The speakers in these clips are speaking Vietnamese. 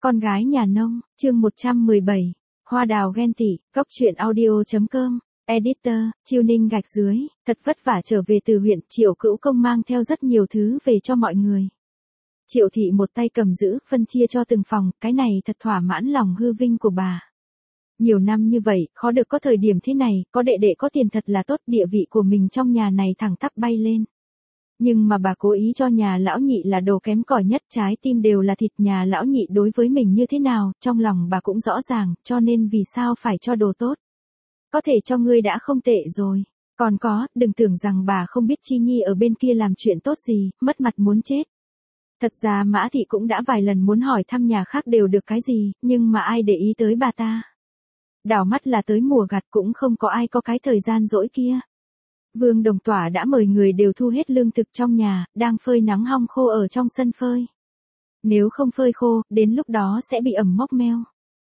Con gái nhà nông, chương 117. Hoa đào ghen tị, góc truyện audio.com. Editor, Chiêu Ninh gạch dưới, thật vất vả trở về từ huyện, Triệu Cữu Công mang theo rất nhiều thứ về cho mọi người. Triệu thị một tay cầm giữ, phân chia cho từng phòng, cái này thật thỏa mãn lòng hư vinh của bà. Nhiều năm như vậy, khó được có thời điểm thế này, có đệ đệ có tiền thật là tốt, địa vị của mình trong nhà này thẳng tắp bay lên. Nhưng mà bà cố ý cho nhà lão nhị là đồ kém cỏi nhất, trái tim đều là thịt, nhà lão nhị đối với mình như thế nào, trong lòng bà cũng rõ ràng, cho nên vì sao phải cho đồ tốt. Có thể cho ngươi đã không tệ rồi. Còn có, đừng tưởng rằng bà không biết Chi Nhi ở bên kia làm chuyện tốt gì, mất mặt muốn chết. Thật ra Mã Thị cũng đã vài lần muốn hỏi thăm nhà khác đều được cái gì, nhưng mà ai để ý tới bà ta. Đảo mắt là tới mùa gặt cũng không có ai có cái thời gian rỗi kia. Vương Đồng Tỏa đã mời người đều thu hết lương thực trong nhà, đang phơi nắng hong khô ở trong sân phơi. Nếu không phơi khô, đến lúc đó sẽ bị ẩm mốc meo.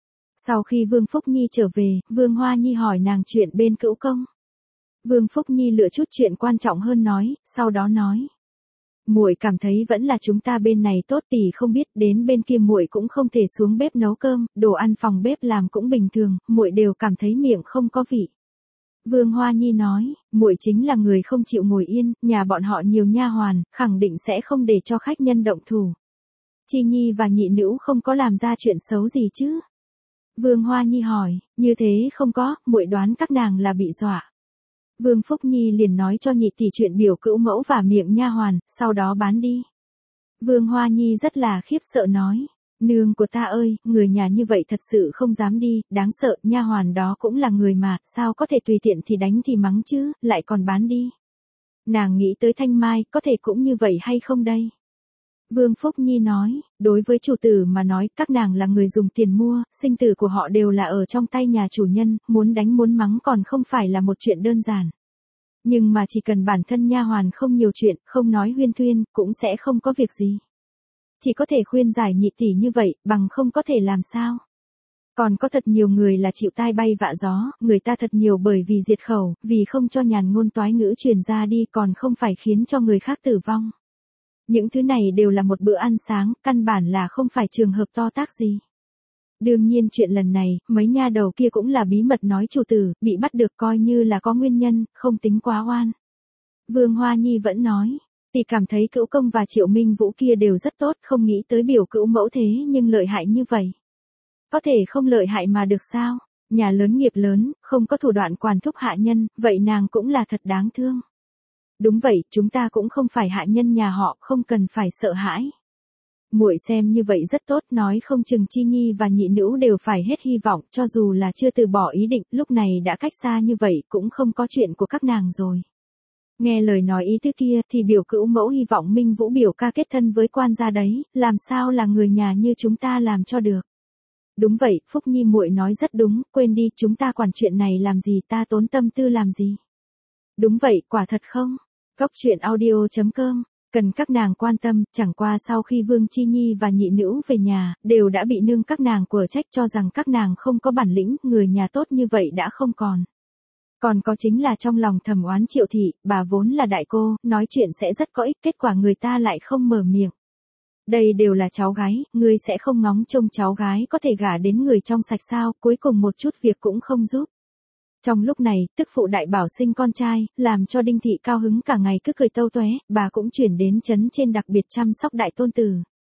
Sau khi Vương Phúc Nhi trở về, Vương Hoa Nhi hỏi nàng chuyện bên Cữu Công. Vương Phúc Nhi lựa chút chuyện quan trọng hơn nói, sau đó nói. Muội cảm thấy vẫn là chúng ta bên này tốt, tỷ không biết, đến bên kia muội cũng không thể xuống bếp nấu cơm, đồ ăn phòng bếp làm cũng bình thường, muội đều cảm thấy miệng không có vị. Vương Hoa Nhi nói, muội chính là người không chịu ngồi yên, nhà bọn họ nhiều nha hoàn, khẳng định sẽ không để cho khách nhân động thủ. Chi Nhi và nhị nữ không có làm ra chuyện xấu gì chứ? Vương Hoa Nhi hỏi, như thế không có, muội đoán các nàng là bị dọa. Vương Phúc Nhi liền nói cho nhị tỷ chuyện biểu cữu mẫu và miệng nha hoàn, sau đó bán đi. Vương Hoa Nhi rất là khiếp sợ nói. Nương của ta ơi, người nhà như vậy thật sự không dám đi, đáng sợ, nha hoàn đó cũng là người mà, sao có thể tùy tiện thì đánh thì mắng chứ, lại còn bán đi. Nàng nghĩ tới Thanh Mai, có thể cũng như vậy hay không đây? Vương Phúc Nhi nói, đối với chủ tử mà nói, các nàng là người dùng tiền mua, sinh tử của họ đều là ở trong tay nhà chủ nhân, muốn đánh muốn mắng còn không phải là một chuyện đơn giản. Nhưng mà chỉ cần bản thân nha hoàn không nhiều chuyện, không nói huyên thuyên, cũng sẽ không có việc gì. Chỉ có thể khuyên giải nhị tỷ như vậy, bằng không có thể làm sao. Còn có thật nhiều người là chịu tai bay vạ gió, người ta thật nhiều bởi vì diệt khẩu, vì không cho nhàn ngôn toái ngữ truyền ra đi còn không phải khiến cho người khác tử vong. Những thứ này đều là một bữa ăn sáng, căn bản là không phải trường hợp to tác gì. Đương nhiên chuyện lần này, mấy nha đầu kia cũng là bí mật nói chủ tử, bị bắt được coi như là có nguyên nhân, không tính quá oan. Vương Hoa Nhi vẫn nói. Tỷ cảm thấy Cữu Công và Triệu Minh Vũ kia đều rất tốt, không nghĩ tới biểu cữu mẫu thế nhưng lợi hại như vậy. Có thể không lợi hại mà được sao? Nhà lớn nghiệp lớn, không có thủ đoạn quản thúc hạ nhân, vậy nàng cũng là thật đáng thương. Đúng vậy, chúng ta cũng không phải hạ nhân nhà họ, không cần phải sợ hãi. Muội xem như vậy rất tốt, nói không chừng Chi Nhi và nhị nữ đều phải hết hy vọng, cho dù là chưa từ bỏ ý định, lúc này đã cách xa như vậy cũng không có chuyện của các nàng rồi. Nghe lời nói ý tứ kia thì biểu cữu mẫu hy vọng Minh Vũ biểu ca kết thân với quan gia đấy, làm sao là người nhà như chúng ta làm cho được. Đúng vậy, Phúc Nhi muội nói rất đúng, quên đi, chúng ta quản chuyện này làm gì, ta tốn tâm tư làm gì. Đúng vậy, quả thật không? Góc truyện audio.com, cần các nàng quan tâm, chẳng qua sau khi Vương Chi Nhi và nhị nữ về nhà, đều đã bị nương các nàng quở trách cho rằng các nàng không có bản lĩnh, người nhà tốt như vậy đã không còn. Còn có chính là trong lòng thầm oán Triệu thị, bà vốn là đại cô, nói chuyện sẽ rất có ích, kết quả người ta lại không mở miệng. Đây đều là cháu gái, ngươi sẽ không ngóng trông cháu gái có thể gả đến người trong sạch sao, cuối cùng một chút việc cũng không giúp. Trong lúc này, tức phụ đại bảo sinh con trai, làm cho Đinh thị cao hứng cả ngày cứ cười tâu toé, bà cũng chuyển đến trấn trên đặc biệt chăm sóc đại tôn tử.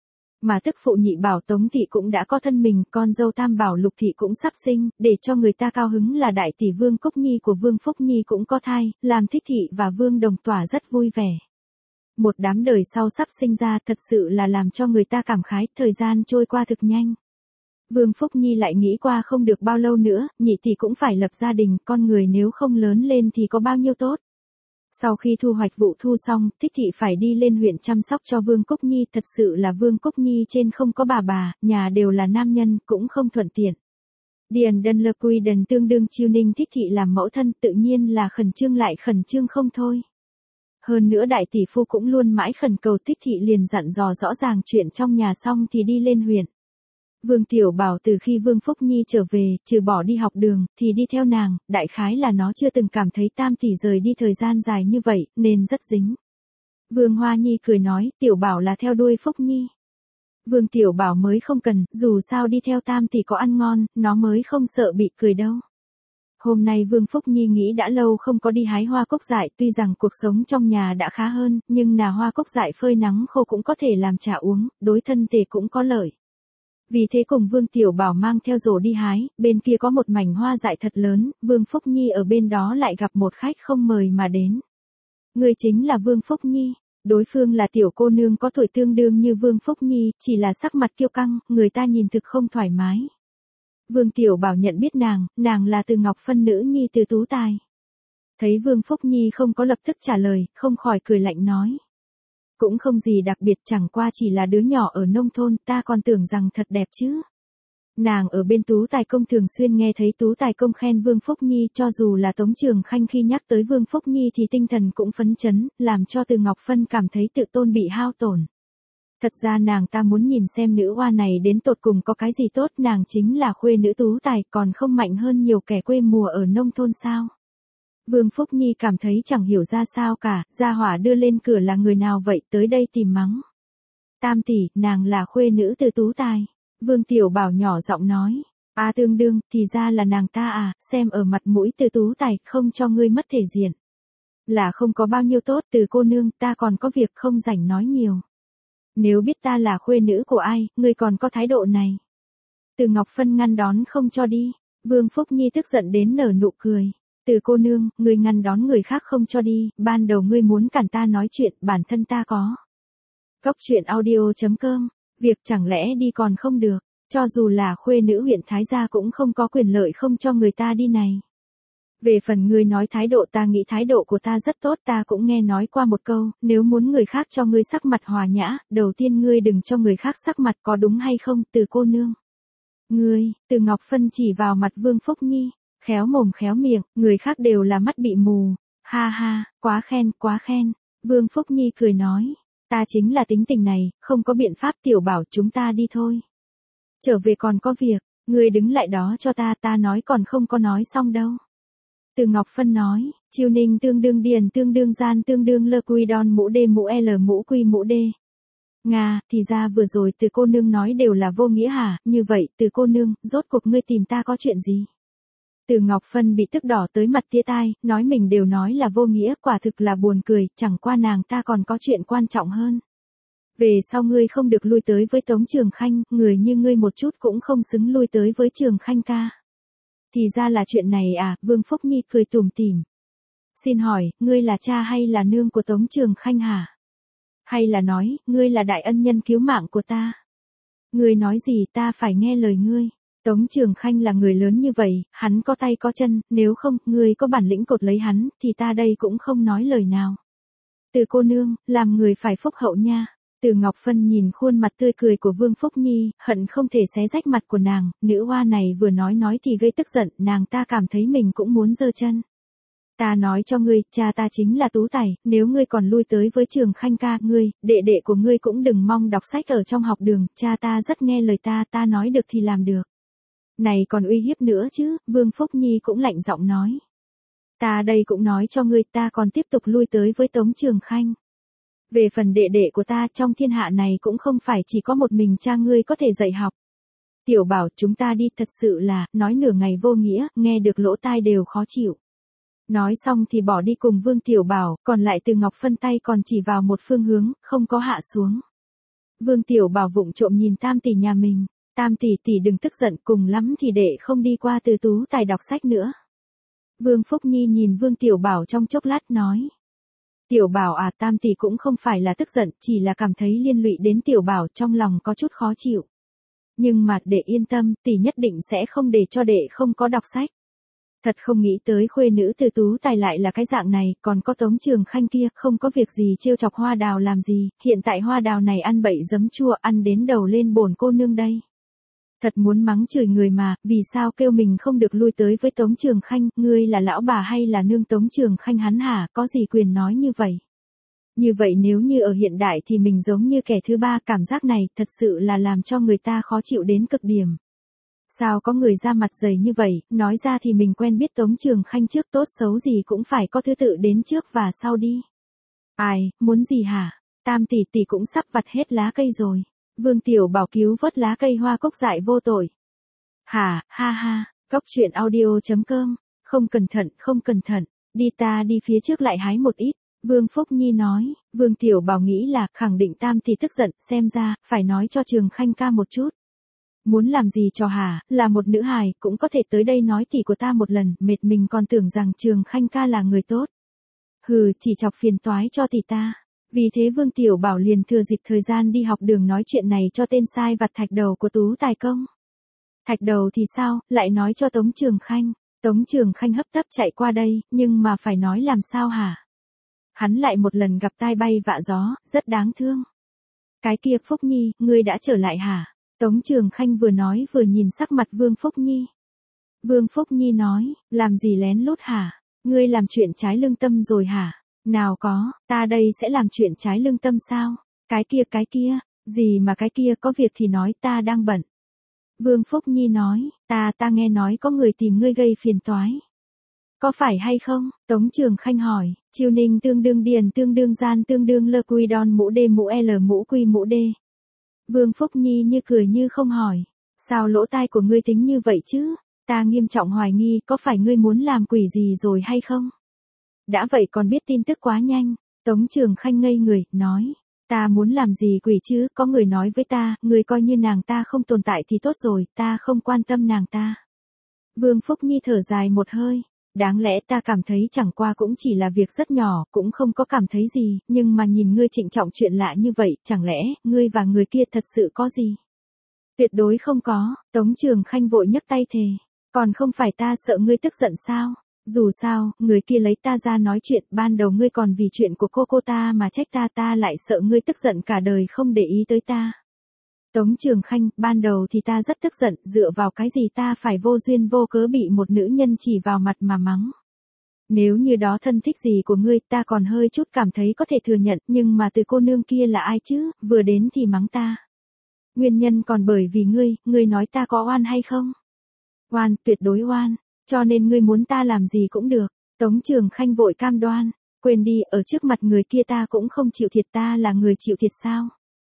Mà tức phụ nhị bảo Tống thị cũng đã có thân mình, con dâu tam bảo Lục thị cũng sắp sinh, để cho người ta cao hứng là đại tỷ Vương Cúc Nhi của Vương Phúc Nhi cũng có thai, làm Thích thị và Vương Đồng Tỏa rất vui vẻ. Một đám đời sau sắp sinh ra thật sự là làm cho người ta cảm khái, thời gian trôi qua thực nhanh. Vương Phúc Nhi lại nghĩ qua không được bao lâu nữa, nhị tỷ cũng phải lập gia đình, con người nếu không lớn lên thì có bao nhiêu tốt. Sau khi thu hoạch vụ thu xong, Thích thị phải đi lên huyện chăm sóc cho Vương Cúc Nhi, thật sự là Vương Cúc Nhi trên không có bà, nhà đều là nam nhân, cũng không thuận tiện. Điền Đân Lơ Quy Đần tương đương Chiêu Ninh Thích thị làm mẫu thân, tự nhiên là khẩn trương lại khẩn trương không thôi. Hơn nữa đại tỷ phu cũng luôn mãi khẩn cầu, Thích thị liền dặn dò rõ ràng chuyện trong nhà xong thì đi lên huyện. Vương Tiểu Bảo từ khi Vương Phúc Nhi trở về, trừ bỏ đi học đường, thì đi theo nàng, đại khái là nó chưa từng cảm thấy Tam tỷ rời đi thời gian dài như vậy, nên rất dính. Vương Hoa Nhi cười nói, Tiểu Bảo là theo đuôi Phúc Nhi. Vương Tiểu Bảo mới không cần, dù sao đi theo Tam tỷ có ăn ngon, nó mới không sợ bị cười đâu. Hôm nay Vương Phúc Nhi nghĩ đã lâu không có đi hái hoa cúc dại, tuy rằng cuộc sống trong nhà đã khá hơn, nhưng nà hoa cúc dại phơi nắng khô cũng có thể làm trà uống, đối thân thể cũng có lợi. Vì thế cùng Vương Tiểu Bảo mang theo rổ đi hái, bên kia có một mảnh hoa dại thật lớn, Vương Phúc Nhi ở bên đó lại gặp một khách không mời mà đến. Người chính là Vương Phúc Nhi. Đối phương là tiểu cô nương có tuổi tương đương như Vương Phúc Nhi, chỉ là sắc mặt kiêu căng, người ta nhìn thực không thoải mái. Vương Tiểu Bảo nhận biết nàng là Từ Ngọc Phân nữ nhi Từ Tú Tài. Thấy Vương Phúc Nhi không có lập tức trả lời, không khỏi cười lạnh nói. Cũng không gì đặc biệt, chẳng qua chỉ là đứa nhỏ ở nông thôn, ta còn tưởng rằng thật đẹp chứ. Nàng ở bên Tú Tài Công thường xuyên nghe thấy Tú Tài Công khen Vương Phúc Nhi, cho dù là Tống Trường Khanh khi nhắc tới Vương Phúc Nhi thì tinh thần cũng phấn chấn, làm cho Từ Ngọc Phân cảm thấy tự tôn bị hao tổn. Thật ra nàng ta muốn nhìn xem nữ oa này đến tột cùng có cái gì tốt, nàng chính là khuê nữ Tú Tài, còn không mạnh hơn nhiều kẻ quê mùa ở nông thôn sao. Vương Phúc Nhi cảm thấy chẳng hiểu ra sao cả, gia hỏa đưa lên cửa là người nào vậy, tới đây tìm mắng. Tam tỷ, nàng là khuê nữ Từ Tú Tài. Vương Tiểu Bảo nhỏ giọng nói. À tương đương, thì ra là nàng ta à, xem ở mặt mũi Từ Tú Tài, không cho ngươi mất thể diện. Là không có bao nhiêu tốt, Từ cô nương, ta còn có việc không rảnh nói nhiều. Nếu biết ta là khuê nữ của ai, ngươi còn có thái độ này. Từ Ngọc Phân ngăn đón không cho đi. Vương Phúc Nhi tức giận đến nở nụ cười. Từ cô nương, ngươi ngăn đón người khác không cho đi, ban đầu ngươi muốn cản ta nói chuyện, bản thân ta có. Góc truyện audio.com, việc chẳng lẽ đi còn không được, cho dù là khuê nữ huyện Thái Gia cũng không có quyền lợi không cho người ta đi này. Về phần ngươi nói thái độ, ta nghĩ thái độ của ta rất tốt, ta cũng nghe nói qua một câu, nếu muốn người khác cho ngươi sắc mặt hòa nhã, đầu tiên ngươi đừng cho người khác sắc mặt, có đúng hay không, Từ cô nương. Ngươi, Từ Ngọc Phân chỉ vào mặt Vương Phúc Nhi, khéo mồm khéo miệng, người khác đều là mắt bị mù. Ha ha, quá khen, quá khen. Vương Phúc Nhi cười nói, ta chính là tính tình này, không có biện pháp. Tiểu Bảo, chúng ta đi thôi. Trở về còn có việc, ngươi đứng lại đó cho ta nói còn không có nói xong đâu. Từ Ngọc Phân nói, chiêu ninh tương đương điền tương đương gian tương đương lơ quy đon mũ đê mũ l mũ quy mũ đê. Nga, thì ra vừa rồi Từ cô nương nói đều là vô nghĩa hả, như vậy Từ cô nương, rốt cuộc ngươi tìm ta có chuyện gì? Từ Ngọc Phân bị tức đỏ tới mặt tía tai, nói mình đều nói là vô nghĩa, quả thực là buồn cười, chẳng qua nàng ta còn có chuyện quan trọng hơn. Về sau ngươi không được lui tới với Tống Trường Khanh, người như ngươi một chút cũng không xứng lui tới với Trường Khanh ca. Thì ra là chuyện này à, Vương Phúc Nhi cười tủm tỉm. Xin hỏi, ngươi là cha hay là nương của Tống Trường Khanh hả? Hay là nói, ngươi là đại ân nhân cứu mạng của ta? Ngươi nói gì ta phải nghe lời ngươi. Tống Trường Khanh là người lớn như vậy, hắn có tay có chân, nếu không, ngươi có bản lĩnh cột lấy hắn, thì ta đây cũng không nói lời nào. Từ cô nương, làm người phải phúc hậu nha. Từ Ngọc Phân nhìn khuôn mặt tươi cười của Vương Phúc Nhi, hận không thể xé rách mặt của nàng, nữ hoa này vừa nói thì gây tức giận, nàng ta cảm thấy mình cũng muốn giơ chân. Ta nói cho ngươi, cha ta chính là Tú Tài, nếu ngươi còn lui tới với Trường Khanh ca, ngươi, đệ đệ của ngươi cũng đừng mong đọc sách ở trong học đường, cha ta rất nghe lời ta nói được thì làm được. Này còn uy hiếp nữa chứ, Vương Phúc Nhi cũng lạnh giọng nói. Ta đây cũng nói cho ngươi, ta còn tiếp tục lui tới với Tống Trường Khanh. Về phần đệ đệ của ta, trong thiên hạ này cũng không phải chỉ có một mình cha ngươi có thể dạy học. Tiểu Bảo, chúng ta đi, thật sự là, nói nửa ngày vô nghĩa, nghe được lỗ tai đều khó chịu. Nói xong thì bỏ đi cùng Vương Tiểu Bảo, còn lại Từ Ngọc Phân tay còn chỉ vào một phương hướng, không có hạ xuống. Vương Tiểu Bảo vụng trộm nhìn Tam tỷ nhà mình. Tam tỷ tỷ đừng tức giận, cùng lắm thì đệ không đi qua Từ Tú Tài đọc sách nữa. Vương Phúc Nhi nhìn Vương Tiểu Bảo trong chốc lát nói. Tiểu Bảo à, Tam tỷ cũng không phải là tức giận, chỉ là cảm thấy liên lụy đến Tiểu Bảo, trong lòng có chút khó chịu. Nhưng mà đệ yên tâm, tỷ nhất định sẽ không để cho đệ không có đọc sách. Thật không nghĩ tới khuê nữ Từ Tú Tài lại là cái dạng này, còn có Tống Trường Khanh kia, không có việc gì trêu chọc Hoa Đào làm gì, hiện tại Hoa Đào này ăn bậy giấm chua, ăn đến đầu lên bồn cô nương đây. Thật muốn mắng chửi người mà, vì sao kêu mình không được lui tới với Tống Trường Khanh, ngươi là lão bà hay là nương Tống Trường Khanh hắn hả, có gì quyền nói như vậy. Như vậy nếu như ở hiện đại thì mình giống như kẻ thứ ba, cảm giác này thật sự là làm cho người ta khó chịu đến cực điểm. Sao có người ra mặt dày như vậy, nói ra thì mình quen biết Tống Trường Khanh trước, tốt xấu gì cũng phải có thứ tự đến trước và sau đi. Ai, muốn gì hả? Tam tỷ tỷ cũng sắp vặt hết lá cây rồi. Vương Tiểu Bảo cứu vớt lá cây hoa cúc dại vô tội. Hả, ha ha, Cóc truyện audio.com, không cẩn thận, đi ta đi phía trước lại hái một ít. Vương Phúc Nhi nói, Vương Tiểu Bảo nghĩ là khẳng định Tam thì tức giận, xem ra, phải nói cho Trường Khanh ca một chút. Muốn làm gì cho hả, là một nữ hài, cũng có thể tới đây nói tỷ của ta một lần, mệt mình còn tưởng rằng Trường Khanh ca là người tốt. Hừ, chỉ chọc phiền toái cho tỷ ta. Vì thế Vương Tiểu Bảo liền thừa dịp thời gian đi học đường nói chuyện này cho tên sai vặt Thạch Đầu của Tú Tài Công. Thạch Đầu thì sao, lại nói cho Tống Trường Khanh. Tống Trường Khanh hấp tấp chạy qua đây, nhưng mà phải nói làm sao hả? Hắn lại một lần gặp tai bay vạ gió, rất đáng thương. Cái kia Phúc Nhi, ngươi đã trở lại hả? Tống Trường Khanh vừa nói vừa nhìn sắc mặt Vương Phúc Nhi. Vương Phúc Nhi nói, làm gì lén lút hả? Ngươi làm chuyện trái lương tâm rồi hả? Nào có, ta đây sẽ làm chuyện trái lương tâm sao? Cái kia, gì mà cái kia, có việc thì nói, ta đang bận. Vương Phúc Nhi nói, ta nghe nói có người tìm ngươi gây phiền toái. Có phải hay không? Tống Trường Khanh hỏi, Chiêu Ninh tương đương điền tương đương gian tương đương lơ quy đon mũ d mũ l mũ quy mũ d. Vương Phúc Nhi như cười như không hỏi, sao lỗ tai của ngươi tính như vậy chứ? Ta nghiêm trọng hoài nghi có phải ngươi muốn làm quỷ gì rồi hay không? Đã vậy còn biết tin tức quá nhanh. Tống Trường Khanh ngây người, nói, ta muốn làm gì quỷ chứ, có người nói với ta, ngươi coi như nàng ta không tồn tại thì tốt rồi, ta không quan tâm nàng ta. Vương Phúc Nhi thở dài một hơi, đáng lẽ ta cảm thấy chẳng qua cũng chỉ là việc rất nhỏ, cũng không có cảm thấy gì, nhưng mà nhìn ngươi trịnh trọng chuyện lạ như vậy, chẳng lẽ, ngươi và người kia thật sự có gì? Tuyệt đối không có, Tống Trường Khanh vội nhấc tay thề, còn không phải ta sợ ngươi tức giận sao? Dù sao, người kia lấy ta ra nói chuyện, ban đầu ngươi còn vì chuyện của cô ta mà trách ta lại sợ ngươi tức giận cả đời không để ý tới ta. Tống Trường Khanh, ban đầu thì ta rất tức giận, dựa vào cái gì ta phải vô duyên vô cớ bị một nữ nhân chỉ vào mặt mà mắng. Nếu như đó thân thích gì của ngươi, ta còn hơi chút cảm thấy có thể thừa nhận, nhưng mà từ cô nương kia là ai chứ, vừa đến thì mắng ta. Nguyên nhân còn bởi vì ngươi nói ta có oan hay không? Oan, tuyệt đối oan. Cho nên ngươi muốn ta làm gì cũng được. Tống Trường Khanh vội cam đoan. Quên đi, ở trước mặt người kia ta cũng không chịu thiệt, ta là người chịu thiệt sao?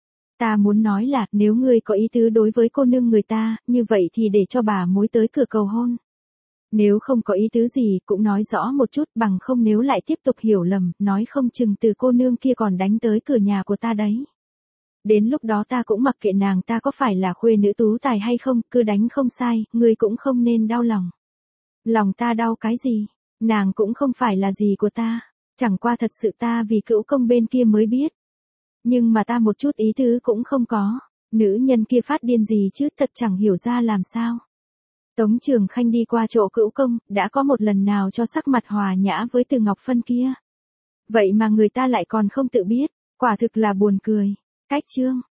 Ta muốn nói là, nếu ngươi có ý tứ đối với cô nương người ta, như vậy thì để cho bà mối tới cửa cầu hôn. Nếu không có ý tứ gì, cũng nói rõ một chút, bằng không nếu lại tiếp tục hiểu lầm, nói không chừng từ cô nương kia còn đánh tới cửa nhà của ta đấy. Đến lúc đó ta cũng mặc kệ nàng ta có phải là khuê nữ tú tài hay không, cứ đánh không sai, ngươi cũng không nên đau lòng. Lòng ta đau cái gì? Nàng cũng không phải là gì của ta. Chẳng qua thật sự ta vì cữu công bên kia mới biết. Nhưng mà ta một chút ý tứ cũng không có. Nữ nhân kia phát điên gì chứ, thật chẳng hiểu ra làm sao. Tống Trường Khanh đi qua chỗ cữu công, đã có một lần nào cho sắc mặt hòa nhã với Từ Ngọc Phân kia. Vậy mà người ta lại còn không tự biết, quả thực là buồn cười. Cách chương